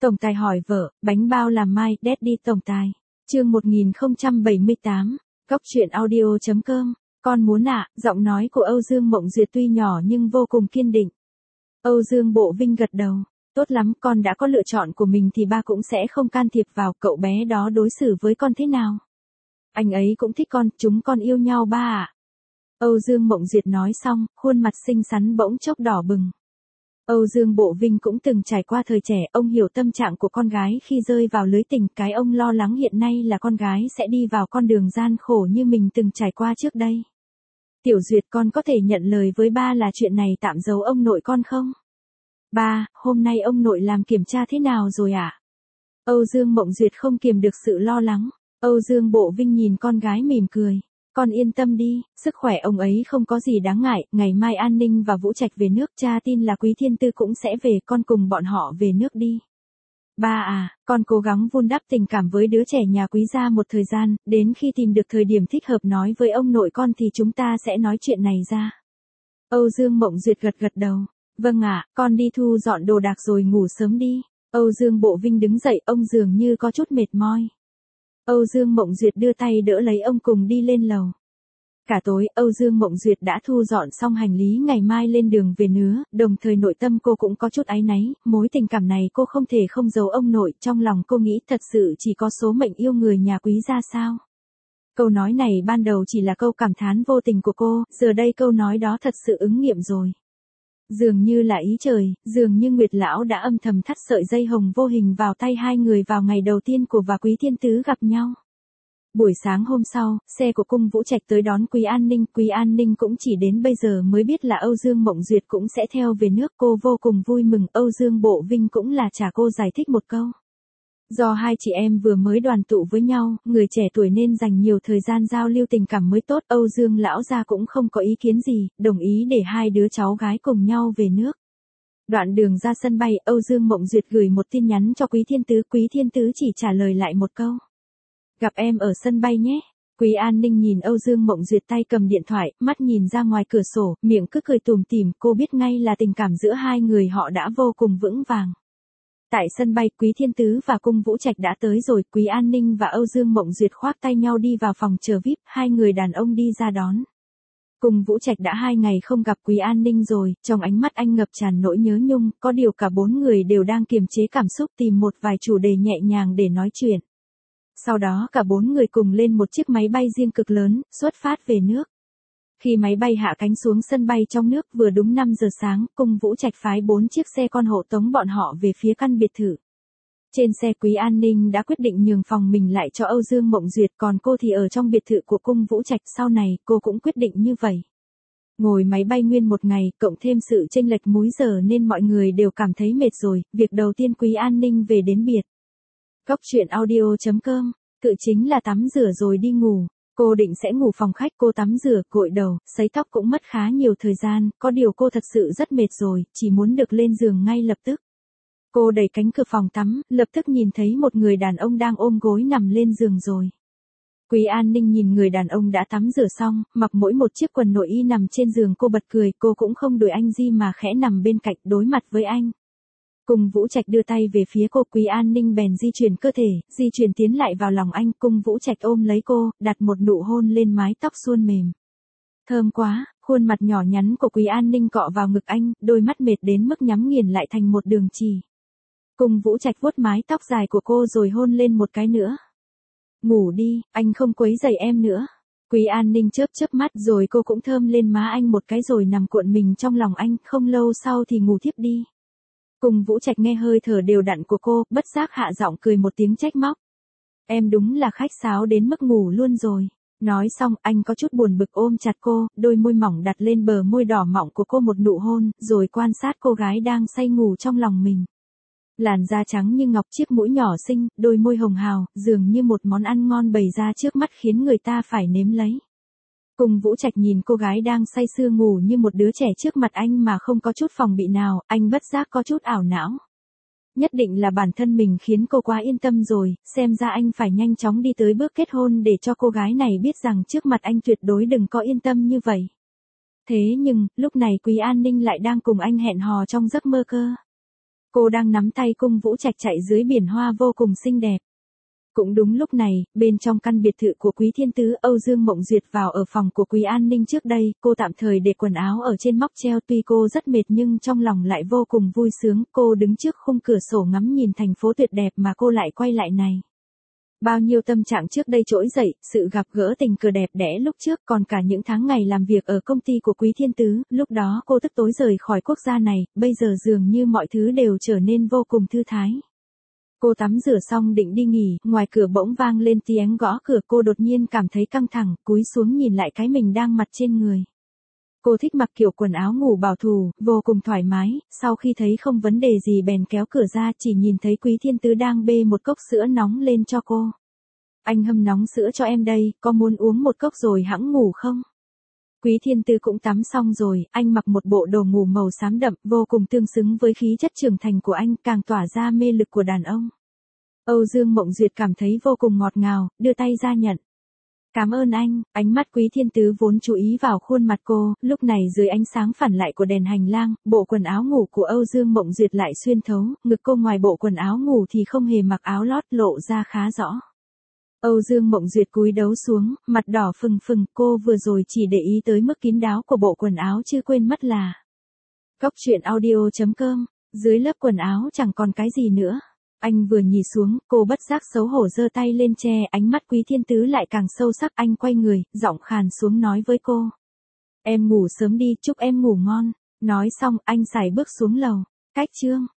Tổng tài hỏi vợ, bánh bao làm mai, Daddy tổng tài. Chương 1078, Cóc truyện audio.com. Con muốn ạ, giọng nói của Âu Dương Mộng Duyệt tuy nhỏ nhưng vô cùng kiên định. Âu Dương Bộ Vinh gật đầu. Tốt lắm, con đã có lựa chọn của mình thì ba cũng sẽ không can thiệp vào cậu bé đó đối xử với con thế nào. Anh ấy cũng thích con, chúng con yêu nhau ba ạ. Âu Dương Mộng Duyệt nói xong, khuôn mặt xinh xắn bỗng chốc đỏ bừng. Âu Dương Bộ Vinh cũng từng trải qua thời trẻ, ông hiểu tâm trạng của con gái khi rơi vào lưới tình, cái ông lo lắng hiện nay là con gái sẽ đi vào con đường gian khổ như mình từng trải qua trước đây. Tiểu Duyệt, con có thể nhận lời với ba là chuyện này tạm giấu ông nội con không? Ba, hôm nay ông nội làm kiểm tra thế nào rồi ạ? Âu Dương Mộng Duyệt không kiềm được sự lo lắng. Âu Dương Bộ Vinh nhìn con gái mỉm cười. Con yên tâm đi, sức khỏe ông ấy không có gì đáng ngại, ngày mai An Ninh và Vũ Trạch về nước, cha tin là Quý Thiên Tư cũng sẽ về, con cùng bọn họ về nước đi. Ba à, con cố gắng vun đắp tình cảm với đứa trẻ nhà Quý gia một thời gian, đến khi tìm được thời điểm thích hợp nói với ông nội con thì chúng ta sẽ nói chuyện này ra. Âu Dương Mộng Duyệt gật gật đầu. Vâng ạ, con đi thu dọn đồ đạc rồi ngủ sớm đi. Âu Dương Bộ Vinh đứng dậy, ông dường như có chút mệt mỏi. Âu Dương Mộng Duyệt đưa tay đỡ lấy ông cùng đi lên lầu. Cả tối, Âu Dương Mộng Duyệt đã thu dọn xong hành lý ngày mai lên đường về nữa, đồng thời nội tâm cô cũng có chút áy náy, mối tình cảm này cô không thể không giấu ông nội, trong lòng cô nghĩ thật sự chỉ có số mệnh yêu người nhà Quý gia sao. Câu nói này ban đầu chỉ là câu cảm thán vô tình của cô, giờ đây câu nói đó thật sự ứng nghiệm rồi. Dường như là ý trời, dường như Nguyệt Lão đã âm thầm thắt sợi dây hồng vô hình vào tay hai người vào ngày đầu tiên của và Quý Thiên Tứ gặp nhau. Buổi sáng hôm sau, xe của cung Vũ Trạch tới đón Quý An Ninh cũng chỉ đến bây giờ mới biết là Âu Dương Mộng Duyệt cũng sẽ theo về nước, cô vô cùng vui mừng. Âu Dương Bộ Vinh cũng là trả cô giải thích một câu. Do hai chị em vừa mới đoàn tụ với nhau, người trẻ tuổi nên dành nhiều thời gian giao lưu tình cảm mới tốt. Âu Dương lão gia cũng không có ý kiến gì, đồng ý để hai đứa cháu gái cùng nhau về nước. Đoạn đường ra sân bay, Âu Dương Mộng Duyệt gửi một tin nhắn cho Quý Thiên Tứ, Quý Thiên Tứ chỉ trả lời lại một câu. Gặp em ở sân bay nhé. Quý An Ninh nhìn Âu Dương Mộng Duyệt tay cầm điện thoại, mắt nhìn ra ngoài cửa sổ, miệng cứ cười tủm tỉm, cô biết ngay là tình cảm giữa hai người họ đã vô cùng vững vàng. Tại sân bay, Quý Thiên Tứ và cung Vũ Trạch đã tới rồi, Quý An Ninh và Âu Dương Mộng Duyệt khoác tay nhau đi vào phòng chờ VIP, hai người đàn ông đi ra đón. Cung Vũ Trạch đã 2 ngày không gặp Quý An Ninh rồi, trong ánh mắt anh ngập tràn nỗi nhớ nhung, có điều cả bốn người đều đang kiềm chế cảm xúc tìm một vài chủ đề nhẹ nhàng để nói chuyện. Sau đó cả bốn người cùng lên một chiếc máy bay riêng cực lớn, xuất phát về nước. Khi máy bay hạ cánh xuống sân bay trong nước vừa đúng 5 giờ sáng, cung Vũ Trạch phái 4 chiếc xe con hộ tống bọn họ về phía căn biệt thự. Trên xe Quý An Ninh đã quyết định nhường phòng mình lại cho Âu Dương Mộng Duyệt, còn cô thì ở trong biệt thự của cung Vũ Trạch, sau này cô cũng quyết định như vậy. Ngồi máy bay nguyên một ngày, cộng thêm sự chênh lệch múi giờ nên mọi người đều cảm thấy mệt rồi, việc đầu tiên Quý An Ninh về đến biệt. Cóc truyện audio.com, cự chính là tắm rửa rồi đi ngủ. Cô định sẽ ngủ phòng khách, cô tắm rửa, gội đầu, sấy tóc cũng mất khá nhiều thời gian, có điều cô thật sự rất mệt rồi, chỉ muốn được lên giường ngay lập tức. Cô đẩy cánh cửa phòng tắm, lập tức nhìn thấy một người đàn ông đang ôm gối nằm lên giường rồi. Quý An Ninh nhìn người đàn ông đã tắm rửa xong, mặc mỗi một chiếc quần nội y nằm trên giường, cô bật cười, cô cũng không đuổi anh gì mà khẽ nằm bên cạnh đối mặt với anh. Cung Vũ Trạch đưa tay về phía cô, Quý An Ninh bèn di chuyển cơ thể, di chuyển tiến lại vào lòng anh, cung Vũ Trạch ôm lấy cô, đặt một nụ hôn lên mái tóc suôn mềm. Thơm quá, khuôn mặt nhỏ nhắn của Quý An Ninh cọ vào ngực anh, đôi mắt mệt đến mức nhắm nghiền lại thành một đường chỉ. Cung Vũ Trạch vuốt mái tóc dài của cô rồi hôn lên một cái nữa. Ngủ đi, anh không quấy rầy em nữa. Quý An Ninh chớp chớp mắt rồi cô cũng thơm lên má anh một cái rồi nằm cuộn mình trong lòng anh, không lâu sau thì ngủ thiếp đi. Cung Vũ Trạch nghe hơi thở đều đặn của cô, bất giác hạ giọng cười một tiếng trách móc. Em đúng là khách sáo đến mức ngủ luôn rồi. Nói xong, anh có chút buồn bực ôm chặt cô, đôi môi mỏng đặt lên bờ môi đỏ mọng của cô một nụ hôn, rồi quan sát cô gái đang say ngủ trong lòng mình. Làn da trắng như ngọc, chiếc mũi nhỏ xinh, đôi môi hồng hào, dường như một món ăn ngon bày ra trước mắt khiến người ta phải nếm lấy. Cung Vũ Trạch nhìn cô gái đang say sưa ngủ như một đứa trẻ trước mặt anh mà không có chút phòng bị nào, anh bất giác có chút ảo não. Nhất định là bản thân mình khiến cô quá yên tâm rồi, xem ra anh phải nhanh chóng đi tới bước kết hôn để cho cô gái này biết rằng trước mặt anh tuyệt đối đừng có yên tâm như vậy. Thế nhưng, lúc này Quý An Ninh lại đang cùng anh hẹn hò trong giấc mơ cơ. Cô đang nắm tay Cung Vũ Trạch chạy dưới biển hoa vô cùng xinh đẹp. Cũng đúng lúc này, bên trong căn biệt thự của Quý Thiên Tứ, Âu Dương Mộng Duyệt vào ở phòng của Quý An Ninh trước đây, cô tạm thời để quần áo ở trên móc treo, tuy cô rất mệt nhưng trong lòng lại vô cùng vui sướng, cô đứng trước khung cửa sổ ngắm nhìn thành phố tuyệt đẹp mà cô lại quay lại này. Bao nhiêu tâm trạng trước đây trỗi dậy, sự gặp gỡ tình cờ đẹp đẽ lúc trước, còn cả những tháng ngày làm việc ở công ty của Quý Thiên Tứ, lúc đó cô tức tối rời khỏi quốc gia này, bây giờ dường như mọi thứ đều trở nên vô cùng thư thái. Cô tắm rửa xong định đi nghỉ, ngoài cửa bỗng vang lên tiếng gõ cửa, cô đột nhiên cảm thấy căng thẳng, cúi xuống nhìn lại cái mình đang mặc trên người. Cô thích mặc kiểu quần áo ngủ bảo thủ, vô cùng thoải mái, sau khi thấy không vấn đề gì bèn kéo cửa ra, chỉ nhìn thấy Quý Thiên Tứ đang bê một cốc sữa nóng lên cho cô. Anh hâm nóng sữa cho em đây, có muốn uống một cốc rồi hẵng ngủ không? Quý Thiên Tứ cũng tắm xong rồi, anh mặc một bộ đồ ngủ màu xám đậm, vô cùng tương xứng với khí chất trưởng thành của anh, càng tỏa ra mê lực của đàn ông. Âu Dương Mộng Duyệt cảm thấy vô cùng ngọt ngào, đưa tay ra nhận. Cảm ơn anh, ánh mắt Quý Thiên Tứ vốn chú ý vào khuôn mặt cô, lúc này dưới ánh sáng phản lại của đèn hành lang, bộ quần áo ngủ của Âu Dương Mộng Duyệt lại xuyên thấu, ngực cô ngoài bộ quần áo ngủ thì không hề mặc áo lót, lộ ra khá rõ. Âu Dương Mộng Duyệt cúi đầu xuống, mặt đỏ phừng phừng, cô vừa rồi chỉ để ý tới mức kín đáo của bộ quần áo chứ quên mất là Cóc truyện audio.com, dưới lớp quần áo chẳng còn cái gì nữa. Anh vừa nhìn xuống, cô bất giác xấu hổ giơ tay lên che, ánh mắt Quý Thiên Tứ lại càng sâu sắc, anh quay người, giọng khàn xuống nói với cô. Em ngủ sớm đi, chúc em ngủ ngon. Nói xong, anh sải bước xuống lầu. Cách chương